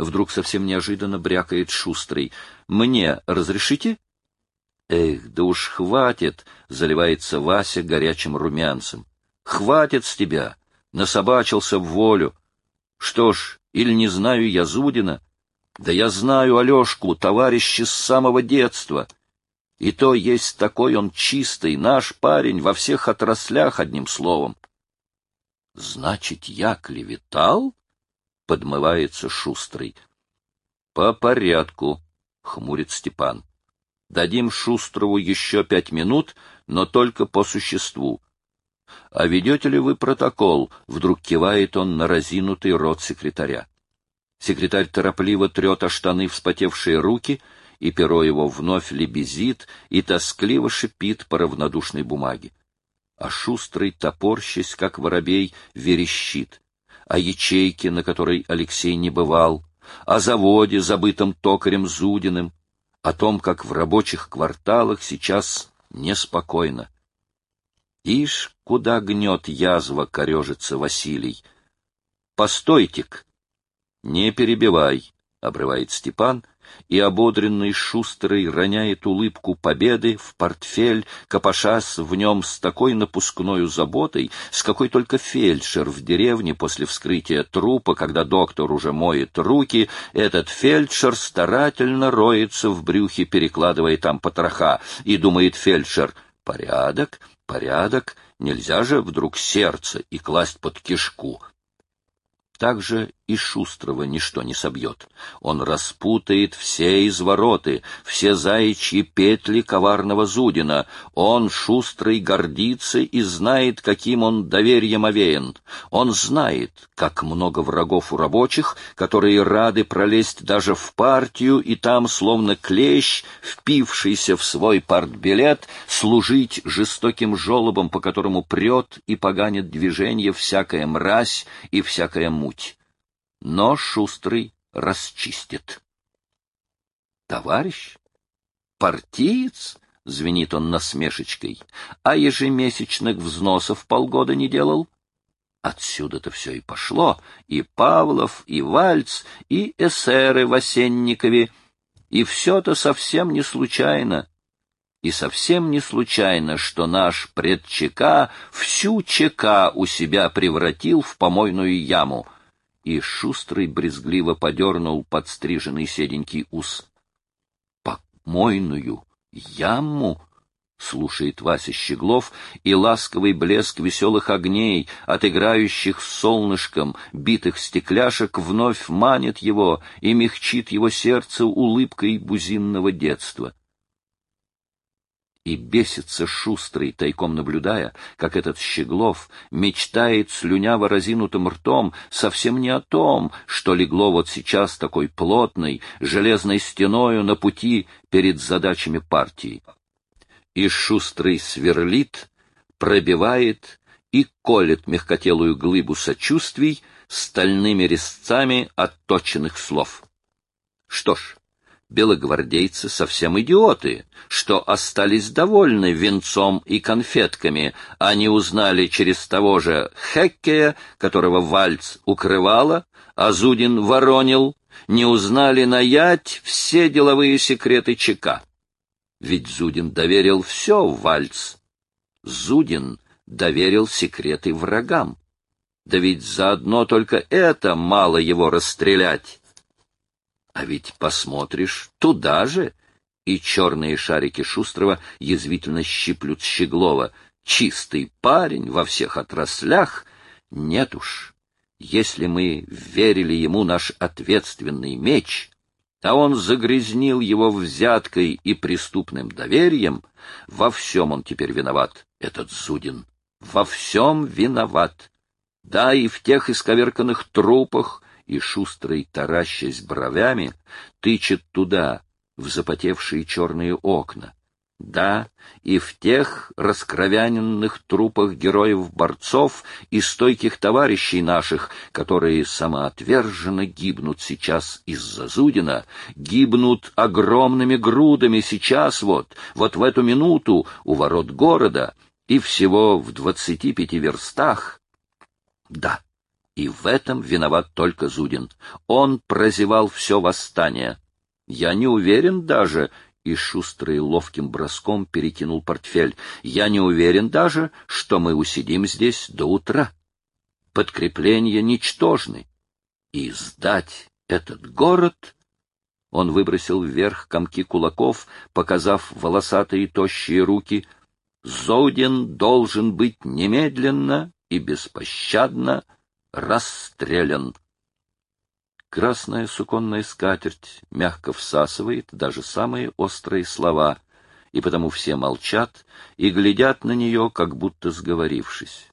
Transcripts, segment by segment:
Вдруг совсем неожиданно брякает Шустрый. «Мне разрешите?» «Эх, да уж хватит!» — заливается Вася горячим румянцем. «Хватит с тебя! Насобачился в волю! Что ж, или не знаю я Зудина? Да я знаю Алешку, товарища с самого детства. И то есть такой он чистый, наш парень, во всех отраслях, одним словом». «Значит, я клеветал?» — подмывается Шустрый. «По порядку», — хмурит Степан. «Дадим Шустрову еще 5 минут, но только по существу. А ведете ли вы протокол?» — вдруг кивает он на разинутый рот секретаря. Секретарь торопливо трет о штаны вспотевшие руки, и перо его вновь лебезит и тоскливо шипит по равнодушной бумаге. А Шустрый, топорщась, как воробей, верещит. О ячейке, на которой Алексей не бывал, о заводе, забытом токарем Зудиным, о том, как в рабочих кварталах сейчас неспокойно. Ишь, куда гнет язва, корежится Василий. «Постойте-ка!» «Не перебивай», — обрывает Степан, и ободренный Шустрый роняет улыбку победы в портфель, копошась в нем с такой напускною заботой, с какой только фельдшер в деревне после вскрытия трупа, когда доктор уже моет руки, этот фельдшер старательно роется в брюхе, перекладывая там потроха, и думает фельдшер: «Порядок, порядок, нельзя же вдруг сердце и класть под кишку». Так же и Шустрого ничто не собьет. Он распутает все извороты, все заячьи петли коварного Зудина. Он, Шустрый, гордится и знает, каким он доверием овеян. Он знает, как много врагов у рабочих, которые рады пролезть даже в партию и там, словно клещ, впившийся в свой партбилет, служить жестоким жолобом, по которому прет и поганит движение всякая мразь и всякая муть. Но Шустрый расчистит. «Товарищ? Партиец?» — звенит он насмешечкой. «А ежемесячных взносов полгода не делал?» Отсюда-то все и пошло. И Павлов, и Вальц, и эсеры в Осенникове. И все-то совсем не случайно. И совсем не случайно, что наш предчека всю ЧК у себя превратил в помойную яму. И Шустрый брезгливо подернул подстриженный седенький ус. «Помойную яму?» — слушает Вася Щеглов, и ласковый блеск веселых огней, отыграющих с солнышком, битых стекляшек, вновь манит его и мягчит его сердце улыбкой бузинного детства. И бесится Шустрый, тайком наблюдая, как этот Щеглов мечтает слюняво разинутым ртом совсем не о том, что легло вот сейчас такой плотной, железной стеною на пути перед задачами партии. И Шустрый сверлит, пробивает и колет мягкотелую глыбу сочувствий стальными резцами отточенных слов. Что ж, белогвардейцы совсем идиоты, что остались довольны венцом и конфетками, они узнали через того же Хеккея, которого Вальц укрывала, а Зудин воронил, не узнали наять все деловые секреты ЧК. Ведь Зудин доверил все Вальц. Зудин доверил секреты врагам. Да ведь заодно только это мало его расстрелять. А ведь посмотришь, туда же, и черные шарики Шустрого язвительно щиплют Щеглова. Чистый парень во всех отраслях. Нет уж, если мы верили ему наш ответственный меч, а он загрязнил его взяткой и преступным доверием, во всем он теперь виноват, этот Зудин, во всем виноват. Да, и в тех исковерканных трупах, и Шустрый, таращась бровями, тычет туда, в запотевшие черные окна. Да, и в тех раскровяненных трупах героев-борцов и стойких товарищей наших, которые самоотверженно гибнут сейчас из-за Зудина, гибнут огромными грудами сейчас вот в эту минуту у ворот города и всего в 25 верстах. Да, И в этом виноват только Зудин. Он прозевал все восстание. Я не уверен даже, и Шустрый ловким броском перекинул портфель, я не уверен даже, что мы усидим здесь до утра. Подкрепления ничтожны. И сдать этот город... Он выбросил вверх комки кулаков, показав волосатые тощие руки. Зудин должен быть немедленно и беспощадно расстрелян. Красная суконная скатерть мягко всасывает даже самые острые слова, и потому все молчат и глядят на нее, как будто сговорившись.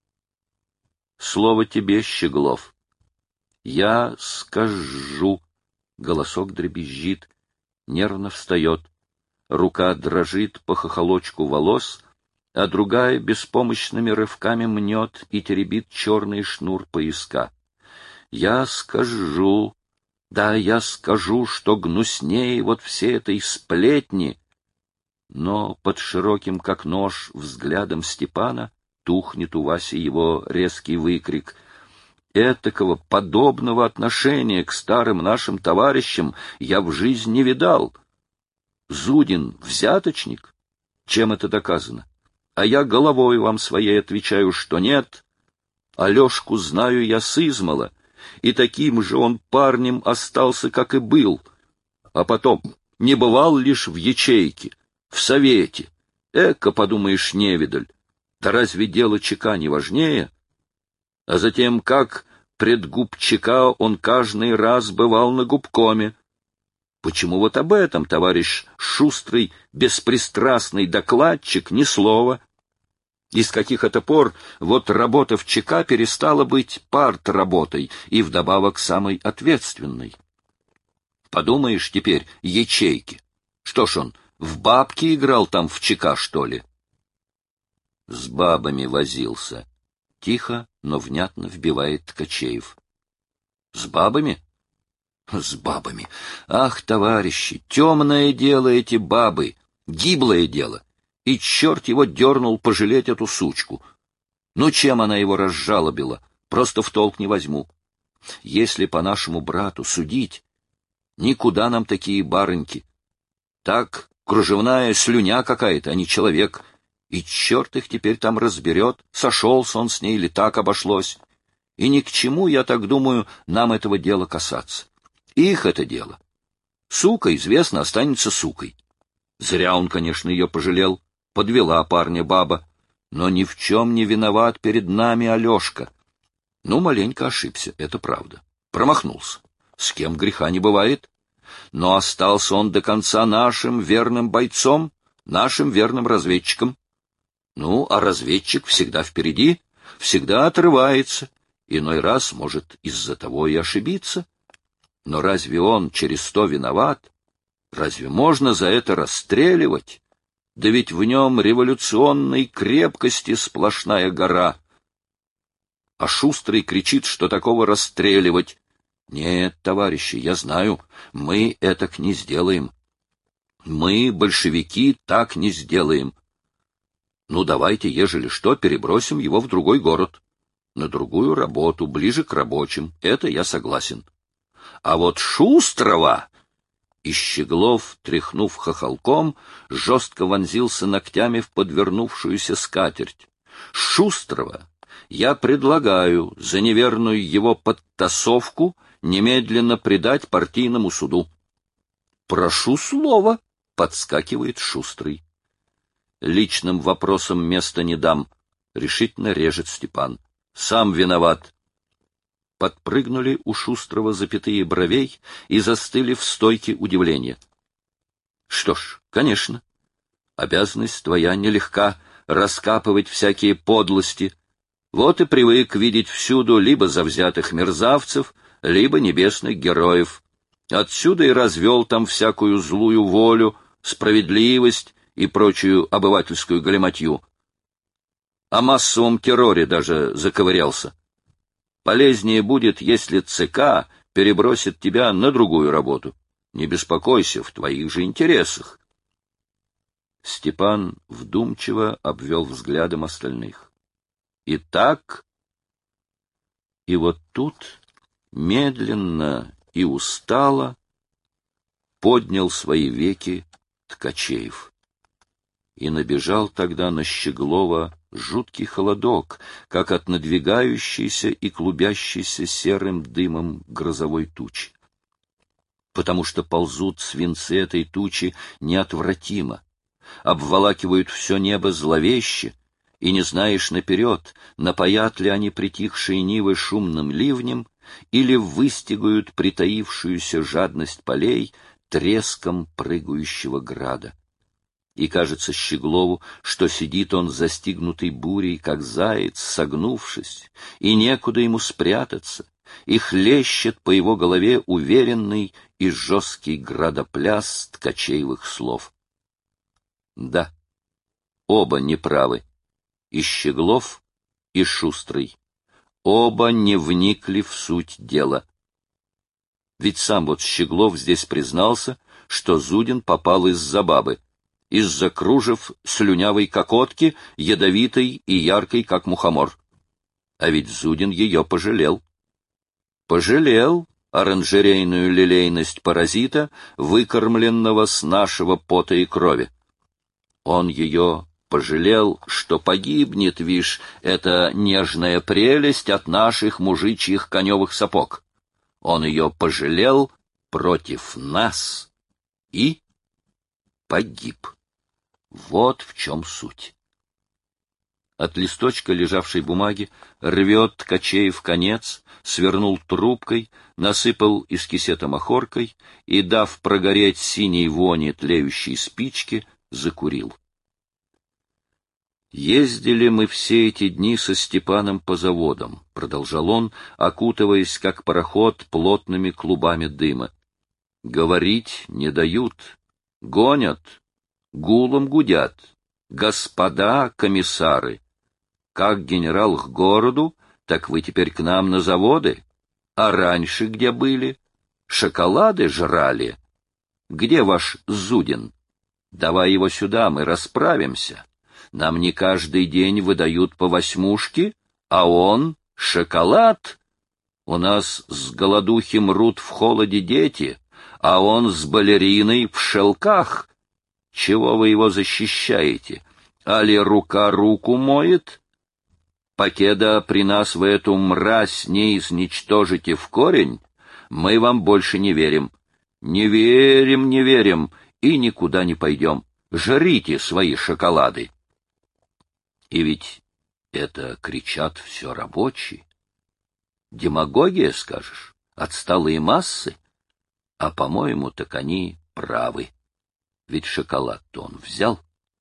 Слово тебе, Щеглов. Я скажу. Голосок дребезжит, нервно встает. Рука дрожит по хохолочку волос, а другая беспомощными рывками мнет и теребит черный шнур пояска. Я скажу, да, я скажу, что гнуснее вот всей этой сплетни. Но под широким, как нож, взглядом Степана тухнет у Васи его резкий выкрик. Этакого подобного отношения к старым нашим товарищам я в жизни не видал. Зудин — взяточник? Чем это доказано? А я головой вам своей отвечаю, что нет. Алешку знаю я сызмала, и таким же он парнем остался, как и был. А потом не бывал лишь в ячейке, в совете. Эка, подумаешь, невидаль. Да разве дело ЧК не важнее? А затем, как пред губчака он каждый раз бывал на губкоме. Почему вот об этом, товарищ Шустрый, беспристрастный докладчик, ни слова? И с каких это пор вот работа в ЧК перестала быть партработой и вдобавок самой ответственной? Подумаешь теперь, ячейки. Что ж он, в бабки играл там в ЧК, что ли? С бабами возился. Тихо, но внятно вбивает Ткачеев. С бабами? С бабами. Ах, товарищи, темное дело эти бабы, гиблое дело. И черт его дернул пожалеть эту сучку. Ну, чем она его разжалобила? Просто в толк не возьму. Если по нашему брату судить, никуда нам такие барыньки. Так, кружевная слюня какая-то, а не человек. И черт их теперь там разберет, сошелся он с ней или так обошлось. И ни к чему, я так думаю, нам этого дела касаться. Их это дело. Сука, известно, останется сукой. Зря он, конечно, ее пожалел. Подвела парня баба. Но ни в чем не виноват перед нами Алешка. Ну, маленько ошибся, это правда. Промахнулся. С кем греха не бывает. Но остался он до конца нашим верным бойцом, нашим верным разведчиком. Ну, а разведчик всегда впереди, всегда отрывается, иной раз может из-за того и ошибиться. Но разве он через то виноват? Разве можно за это расстреливать? Да ведь в нем революционной крепкости сплошная гора. А Шустрый кричит, что такого расстреливать. Нет, товарищи, я знаю, мы этак не сделаем. Мы, большевики, так не сделаем. Ну, давайте, ежели что, перебросим его в другой город, на другую работу, ближе к рабочим. Это я согласен. А вот Шустрого... И Щеглов, тряхнув хохолком, жестко вонзился ногтями в подвернувшуюся скатерть. Шустрого я предлагаю за неверную его подтасовку немедленно предать партийному суду. Прошу слова, подскакивает Шустрый. Личным вопросом места не дам, решительно режет Степан. Сам виноват. Подпрыгнули у Шустрого запятые бровей и застыли в стойке удивления. Что ж, конечно, обязанность твоя нелегка раскапывать всякие подлости. Вот и привык видеть всюду либо завзятых мерзавцев, либо небесных героев. Отсюда и развел там всякую злую волю, справедливость и прочую обывательскую галиматью. О массовом терроре даже заковырялся. Полезнее будет, если ЦК перебросит тебя на другую работу. Не беспокойся, в твоих же интересах. Степан вдумчиво обвел взглядом остальных. Итак, И вот тут, медленно и устало, поднял свои веки Ткачеев. И набежал тогда на Щеглова жуткий холодок, как от надвигающейся и клубящейся серым дымом грозовой тучи. Потому что ползут свинцы этой тучи неотвратимо, обволакивают все небо зловеще, и не знаешь наперед, напоят ли они притихшие нивы шумным ливнем или выстигают притаившуюся жадность полей треском прыгающего града. И кажется Щеглову, что сидит он застигнутый бурей, как заяц, согнувшись, и некуда ему спрятаться, и хлещет по его голове уверенный и жесткий градопляс Ткачеевых слов. Да, оба неправы, и Щеглов, и Шустрый. Оба не вникли в суть дела. Ведь сам вот Щеглов здесь признался, что Зудин попал из-за бабы, из-за кружев слюнявой кокотки, ядовитой и яркой, как мухомор. А ведь Зудин ее пожалел. Пожалел оранжерейную лилейность паразита, выкормленного с нашего пота и крови. Он ее пожалел, что погибнет, вишь, эта нежная прелесть от наших мужичьих коневых сапог. Он ее пожалел против нас и погиб. Вот в чем суть. От листочка лежавшей бумаги рвет Ткачеев конец, свернул трубкой, насыпал из кисета махоркой и, дав прогореть синей вони тлеющей спички, закурил. «Ездили мы все эти дни со Степаном по заводам», — продолжал он, окутываясь, как пароход, плотными клубами дыма. «Говорить не дают, гонят, гулом гудят. Господа комиссары, как генерал к городу, так вы теперь к нам на заводы. А раньше где были? Шоколады жрали. Где ваш Зудин? Давай его сюда, мы расправимся. Нам не каждый день выдают по восьмушке, а он — шоколад. У нас с голодухи мрут в холоде дети, а он с балериной в шелках. Чего вы его защищаете? Али рука руку моет? Покеда при нас вы эту мразь не изничтожите в корень, мы вам больше не верим. Не верим, не верим и никуда не пойдем. Жрите свои шоколады. И ведь это кричат все рабочие. Демагогия, скажешь, отсталые массы? А, по-моему, так они правы. Ведь шоколад-то он взял?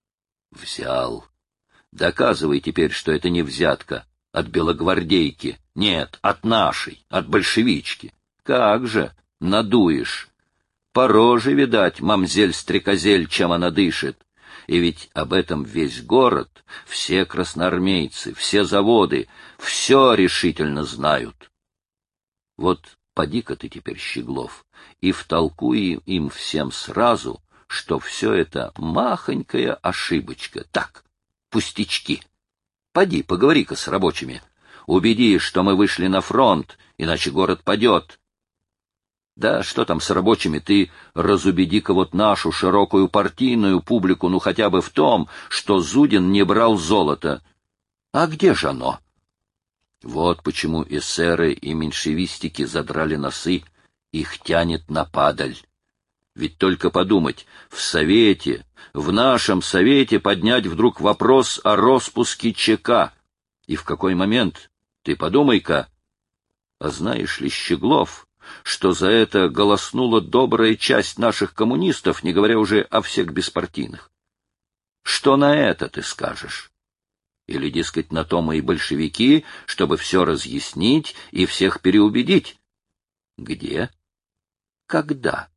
Взял. Доказывай теперь, что это не взятка от белогвардейки. Нет, от нашей, от большевички. Как же, надуешь. По роже, видать, мамзель-стрекозель, чем она дышит. И ведь об этом весь город, все красноармейцы, все заводы, все решительно знают. Вот поди-ка ты теперь, Щеглов, и втолкуй им всем сразу, что все это махонькая ошибочка. Так, пустячки. Поди, поговори-ка с рабочими. Убеди, что мы вышли на фронт, иначе город падет. Да что там с рабочими, ты разубеди-ка вот нашу широкую партийную публику, ну хотя бы в том, что Зудин не брал золото. А где же оно? Вот почему эсеры и меньшевистики задрали носы, их тянет на падаль. Ведь только подумать, в Совете, в нашем Совете поднять вдруг вопрос о роспуске ЧК. И в какой момент? Ты подумай-ка. А знаешь ли, Щеглов, что за это голоснула добрая часть наших коммунистов, не говоря уже о всех беспартийных? Что на это ты скажешь? Или, дескать, на то мы и большевики, чтобы все разъяснить и всех переубедить? Где? Когда?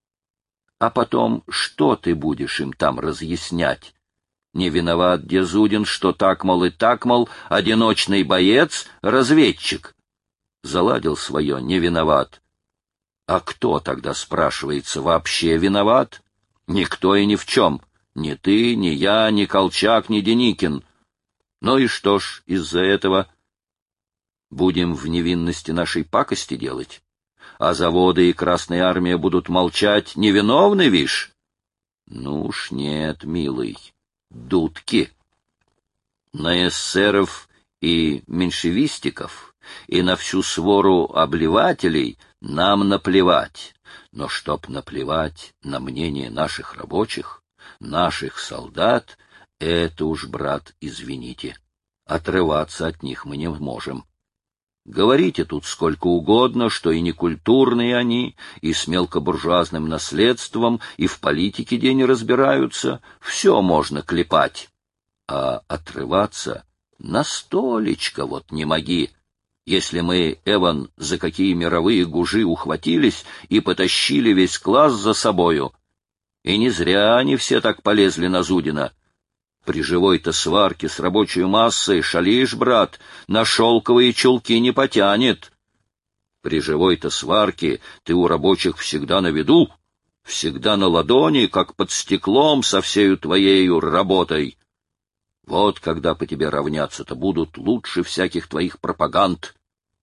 А потом, что ты будешь им там разъяснять? Не виноват Дезудин, что так, мол, и так, мол, одиночный боец, разведчик. Заладил свое, не виноват. А кто тогда, спрашивается, вообще виноват? Никто и ни в чем. Ни ты, ни я, ни Колчак, ни Деникин. Ну и что ж из-за этого? Будем в невинности нашей пакости делать? А заводы и Красная Армия будут молчать, невиновны, вишь? Ну уж нет, милый, дудки. На эсеров и меньшевистиков и на всю свору обливателей нам наплевать. Но чтоб наплевать на мнение наших рабочих, наших солдат, это уж, брат, извините, отрываться от них мы не можем. Говорите тут сколько угодно, что и некультурные они, и с мелкобуржуазным наследством, и в политике день разбираются, все можно клепать. А отрываться на столечко вот не моги. Если мы, Эван, за какие мировые гужи ухватились и потащили весь класс за собою. И не зря они все так полезли на Зудина. При живой-то сварке с рабочей массой шалишь, брат, на шелковые чулки не потянет. При живой-то сварке ты у рабочих всегда на виду, всегда на ладони, как под стеклом со всею твоею работой. Вот когда по тебе равняться-то будут лучше всяких твоих пропаганд.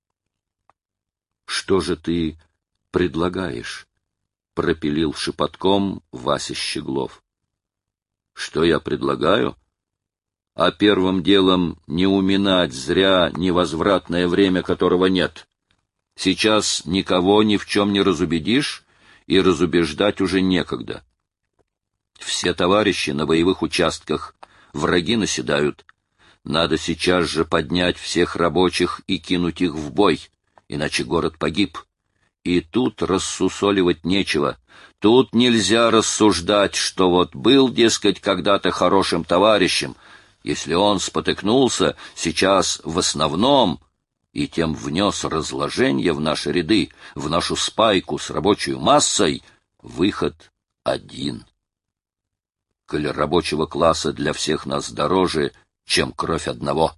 Что же ты предлагаешь? Пропилил шепотком Вася Щеглов. Что я предлагаю? А первым делом не уминать зря невозвратное время, которого нет. Сейчас никого ни в чем не разубедишь, и разубеждать уже некогда. Все товарищи на боевых участках, враги наседают. Надо сейчас же поднять всех рабочих и кинуть их в бой, иначе город погиб. И тут рассусоливать нечего. Тут нельзя рассуждать, что вот был, дескать, когда-то хорошим товарищем. Если он спотыкнулся, сейчас в основном, и тем внес разложение в наши ряды, в нашу спайку с рабочей массой, выход один. Коль рабочего класса для всех нас дороже, чем кровь одного.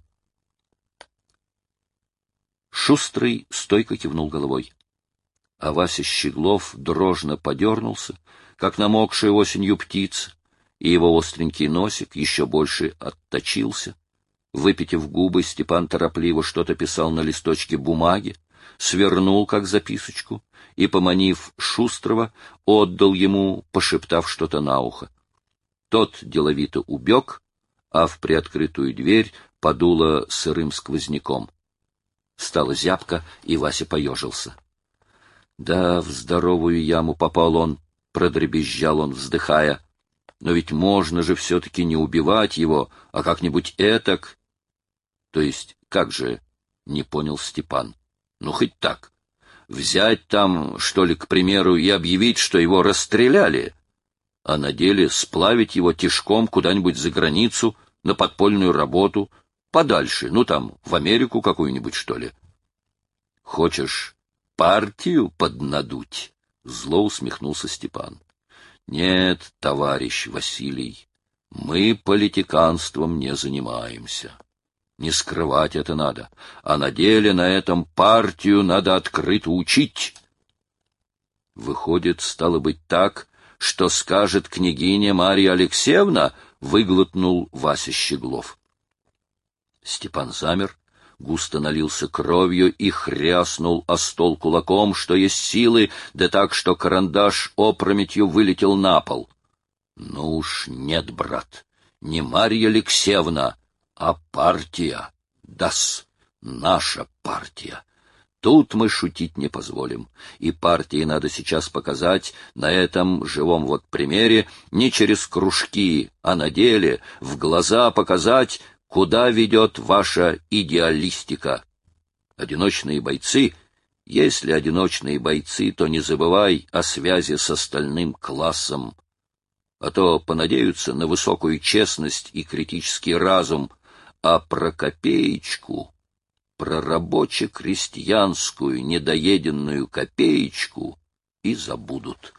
Шустрый стойко кивнул головой. А Вася Щеглов дрожно подернулся, как намокшая осенью птица, и его остренький носик еще больше отточился. Выпитив губы, Степан торопливо что-то писал на листочке бумаги, свернул, как записочку, и, поманив Шустрого, отдал ему, пошептав что-то на ухо. Тот деловито убег, а в приоткрытую дверь подуло сырым сквозняком. Стало зябко, и Вася поежился. Да, в здоровую яму попал он, продребезжал он, вздыхая. Но ведь можно же все-таки не убивать его, а как-нибудь этак. То есть, как же, не понял Степан. Ну, хоть так. Взять там, что ли, к примеру, и объявить, что его расстреляли, а на деле сплавить его тишком куда-нибудь за границу, на подпольную работу, подальше, ну там, в Америку какую-нибудь, что ли. Хочешь партию поднадуть? Зло усмехнулся Степан. Нет, товарищ Василий, мы политиканством не занимаемся. Не скрывать это надо, а на деле на этом партию надо открыто учить. Выходит, стало быть так, что скажет княгиня Марья Алексеевна, выглотнул Вася Щеглов. Степан замер, густо налился кровью и хряснул о стол кулаком, что есть силы, да так, что карандаш опрометью вылетел на пол. Ну уж нет, брат, не Марья Алексеевна, а партия. Да-с, наша партия. Тут мы шутить не позволим, и партии надо сейчас показать на этом живом вот примере, не через кружки, а на деле, в глаза показать, куда ведет ваша идеалистика. Одиночные бойцы, если одиночные бойцы, то не забывай о связи с остальным классом. А то понадеются на высокую честность и критический разум, а про копеечку, про рабоче-крестьянскую недоеденную копеечку и забудут.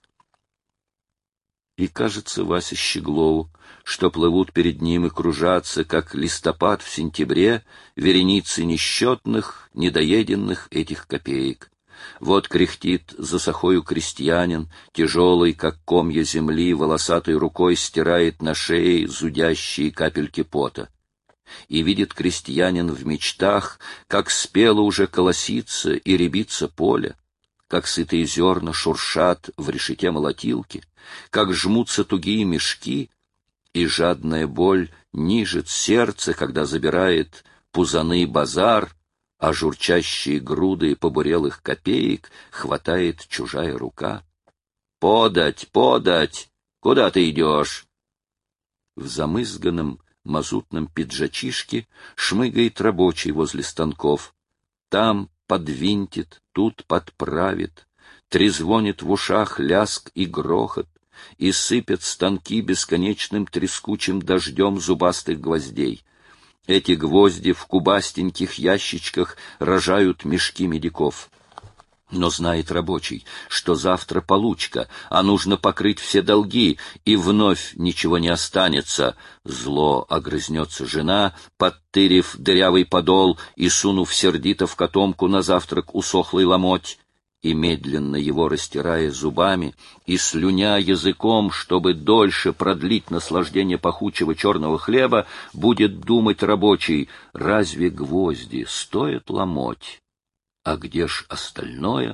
И кажется Васе Щеглову, что плывут перед ним и кружатся, как листопад в сентябре, вереницы несчетных, недоеденных этих копеек. Вот кряхтит за сахою крестьянин, тяжелый, как комья земли, волосатой рукой стирает на шее зудящие капельки пота. и видит крестьянин в мечтах, как спело уже колосится и рябится поле, как сытые зерна шуршат в решете молотилки, как жмутся тугие мешки, и жадная боль нижет сердце, когда забирает пузаны базар, а журчащие груды побурелых копеек хватает чужая рука. «Подать, подать! Куда ты идешь?» В замызганном мазутном пиджачишке шмыгает рабочий возле станков. Там подвинтит, тут подправит, трезвонит в ушах ляск и грохот, и сыпят станки бесконечным трескучим дождем зубастых гвоздей. Эти гвозди в кубастеньких ящичках рожают мешки медиков. Но знает рабочий, что завтра получка, а нужно покрыть все долги, и вновь ничего не останется. Зло огрызнется жена, подтырив дырявый подол и сунув сердито в котомку на завтрак усохлый ломоть, и медленно его растирая зубами и слюня языком, чтобы дольше продлить наслаждение пахучего черного хлеба, будет думать рабочий: разве гвозди стоят ломоть? А где ж остальное?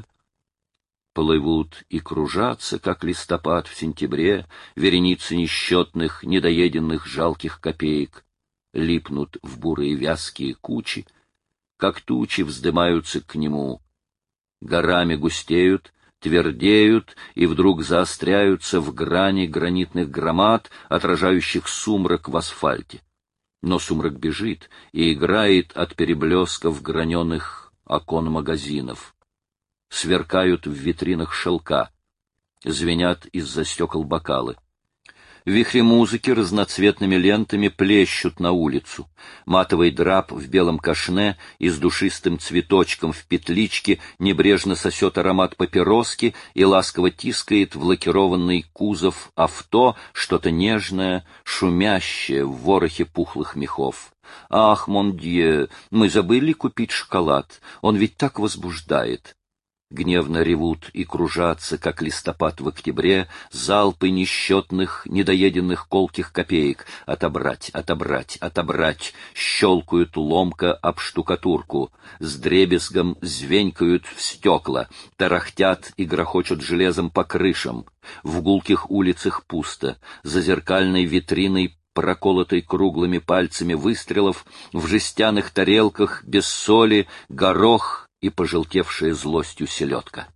Плывут и кружатся, как листопад в сентябре, вереницы несчетных, недоеденных жалких копеек, липнут в бурые вязкие кучи, как тучи вздымаются к нему, горами густеют, твердеют и вдруг заостряются в грани гранитных громад, отражающих сумрак в асфальте. Но сумрак бежит и играет от переблесков граненых окон магазинов. Сверкают в витринах шелка, звенят из-за стекол бокалы. Вихри музыки разноцветными лентами плещут на улицу. Матовый драп в белом кашне и с душистым цветочком в петличке небрежно сосет аромат папироски и ласково тискает в лакированный кузов авто что-то нежное, шумящее в ворохе пухлых мехов. «Ах, мондье, мы забыли купить шоколад, он ведь так возбуждает!» Гневно ревут и кружатся, как листопад в октябре, залпы несчетных, недоеденных колких копеек. Отобрать, отобрать, отобрать. Щелкают ломко об штукатурку. С дребезгом звенькают в стекла. Тарахтят и грохочут железом по крышам. В гулких улицах пусто. За зеркальной витриной, проколотой круглыми пальцами выстрелов, в жестяных тарелках без соли горох и пожелтевшая злостью селедка.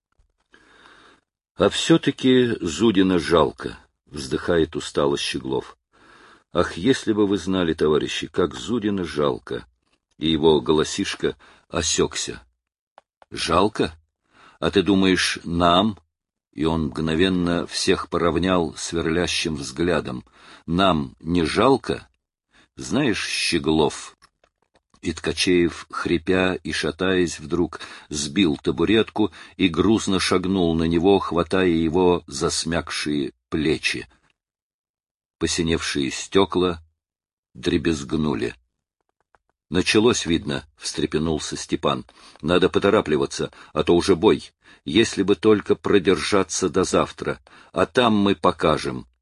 А все-таки Зудина жалко, вздыхает устало Щеглов. Ах, если бы вы знали, товарищи, как Зудина жалко. И его голосишка осекся. Жалко? А ты думаешь, нам? И он мгновенно всех поравнял сверлящим взглядом. Нам не жалко? Знаешь, Щеглов... И Ткачеев, хрипя и шатаясь, вдруг сбил табуретку и грузно шагнул на него, хватая его за смякшие плечи. Посиневшие стекла дребезгнули. «Началось, видно», — встрепенулся Степан. «Надо поторапливаться, а то уже бой. Если бы только продержаться до завтра, а там мы покажем».